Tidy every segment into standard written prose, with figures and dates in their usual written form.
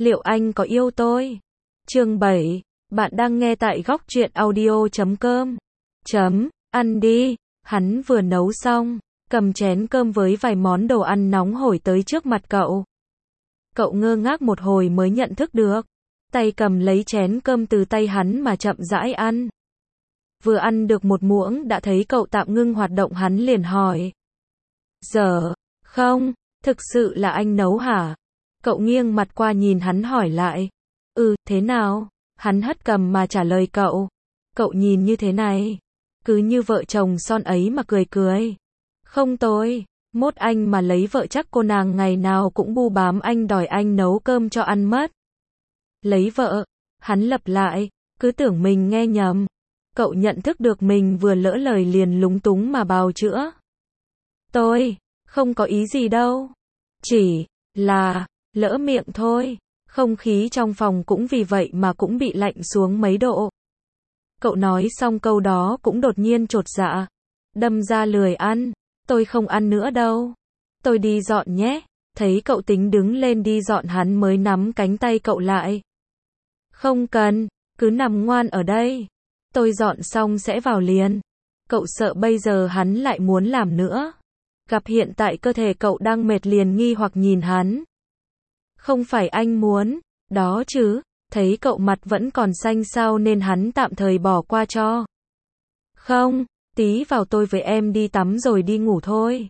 liệu anh có yêu tôi? Chương 7. Bạn đang nghe tại góc truyện audio.com. Ăn đi. Hắn vừa nấu xong, cầm chén cơm với vài món đồ ăn nóng hổi tới trước mặt cậu. Cậu ngơ ngác một hồi mới nhận thức được. Tay cầm lấy chén cơm từ tay hắn mà chậm rãi ăn. Vừa ăn được một muỗng đã thấy cậu tạm ngưng hoạt động, hắn liền hỏi. Giờ, không, thực sự là anh nấu hả? Cậu nghiêng mặt qua nhìn hắn hỏi lại. Thế nào? Hắn hất cầm mà trả lời cậu. Cậu nhìn như thế này, cứ như vợ chồng son ấy mà cười cười. Không tôi, mốt anh mà lấy vợ chắc cô nàng ngày nào cũng bu bám anh đòi anh nấu cơm cho ăn mất. Lấy vợ, hắn lặp lại, cứ tưởng mình nghe nhầm. Cậu nhận thức được mình vừa lỡ lời liền lúng túng mà bào chữa. Tôi, không có ý gì đâu. Chỉ là, lỡ miệng thôi. Không khí trong phòng cũng vì vậy mà cũng bị lạnh xuống mấy độ. Cậu nói xong câu đó cũng đột nhiên chột dạ. Đâm ra lười ăn. Tôi không ăn nữa đâu. Tôi đi dọn nhé. Thấy cậu tính đứng lên đi dọn hắn mới nắm cánh tay cậu lại. Không cần, cứ nằm ngoan ở đây. Tôi dọn xong sẽ vào liền. Cậu sợ bây giờ hắn lại muốn làm nữa. Gặp hiện tại cơ thể cậu đang mệt liền nghi hoặc nhìn hắn. Không phải anh muốn, đó chứ, thấy cậu mặt vẫn còn xanh xao nên hắn tạm thời bỏ qua cho. Không, tí vào tôi với em đi tắm rồi đi ngủ thôi.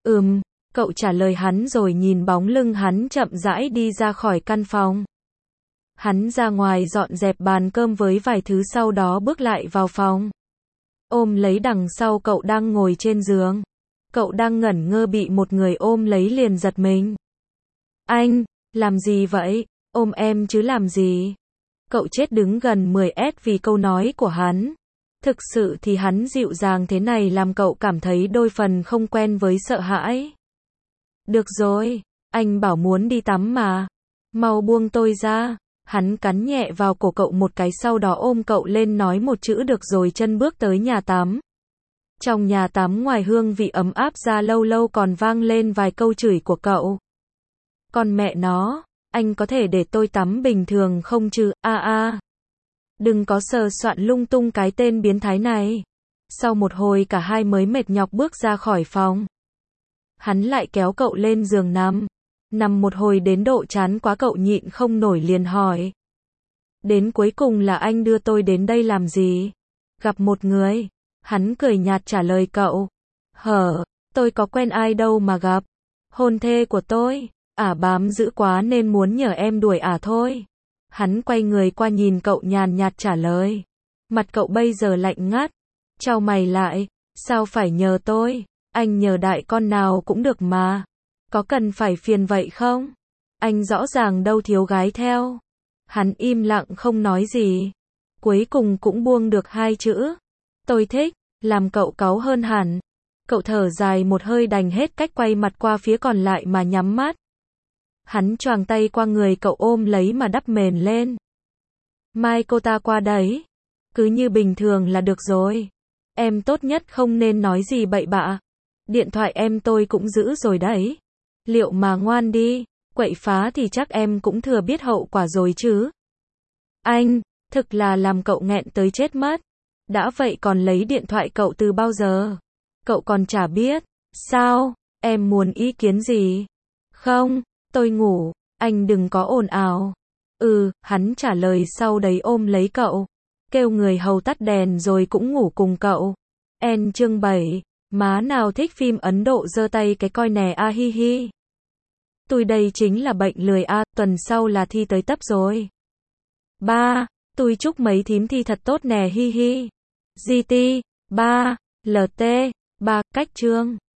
Cậu trả lời hắn rồi nhìn bóng lưng hắn chậm rãi đi ra khỏi căn phòng. Hắn ra ngoài dọn dẹp bàn cơm với vài thứ sau đó bước lại vào phòng. Ôm lấy đằng sau cậu đang ngồi trên giường. Cậu đang ngẩn ngơ bị một người ôm lấy liền giật mình. Anh, làm gì vậy? Ôm em chứ làm gì? Cậu chết đứng gần 10s vì câu nói của hắn. Thực sự thì hắn dịu dàng thế này làm cậu cảm thấy đôi phần không quen với sợ hãi. Được rồi, anh bảo muốn đi tắm mà. Mau buông tôi ra. Hắn cắn nhẹ vào cổ cậu một cái sau đó ôm cậu lên nói một chữ được rồi chân bước tới nhà tắm. Trong nhà tắm ngoài hương vị ấm áp ra lâu lâu còn vang lên vài câu chửi của cậu. Con mẹ nó, anh có thể để tôi tắm bình thường không chứ, Đừng có sờ soạn lung tung cái tên biến thái này. Sau một hồi cả hai mới mệt nhọc bước ra khỏi phòng. Hắn lại kéo cậu lên giường nằm. Nằm một hồi đến độ chán quá cậu nhịn không nổi liền hỏi. Đến cuối cùng là anh đưa tôi đến đây làm gì? Gặp một người. Hắn cười nhạt trả lời cậu. Tôi có quen ai đâu mà gặp. Hôn thê của tôi. Bám dữ quá nên muốn nhờ em đuổi thôi. Hắn quay người qua nhìn cậu nhàn nhạt trả lời. Mặt cậu bây giờ lạnh ngắt. Chau mày lại. Sao phải nhờ tôi? Anh nhờ đại con nào cũng được mà. Có cần phải phiền vậy không? Anh rõ ràng đâu thiếu gái theo. Hắn im lặng không nói gì. Cuối cùng cũng buông được hai chữ. Tôi thích, làm cậu cáu hơn hẳn. Cậu thở dài một hơi đành hết cách quay mặt qua phía còn lại mà nhắm mắt. Hắn choàng tay qua người cậu ôm lấy mà đắp mền lên. Mai cô ta qua đấy. Cứ như bình thường là được rồi. Em tốt nhất không nên nói gì bậy bạ. Điện thoại em tôi cũng giữ rồi đấy. Liệu mà ngoan đi, quậy phá thì chắc em cũng thừa biết hậu quả rồi chứ. Anh, thực là làm cậu nghẹn tới chết mất. Đã vậy còn lấy điện thoại cậu từ bao giờ? Cậu còn chả biết. Sao, em muốn ý kiến gì? Không, tôi ngủ, anh đừng có ồn ào. Hắn trả lời sau đấy ôm lấy cậu. Kêu người hầu tắt đèn rồi cũng ngủ cùng cậu. Chương 7. Má nào thích phim Ấn Độ giơ tay cái coi nè hi hi. Tôi đây chính là bệnh lười tuần sau là thi tới tấp rồi. Tôi chúc mấy thím thi thật tốt nè hi hi. GT, LT, cách chương.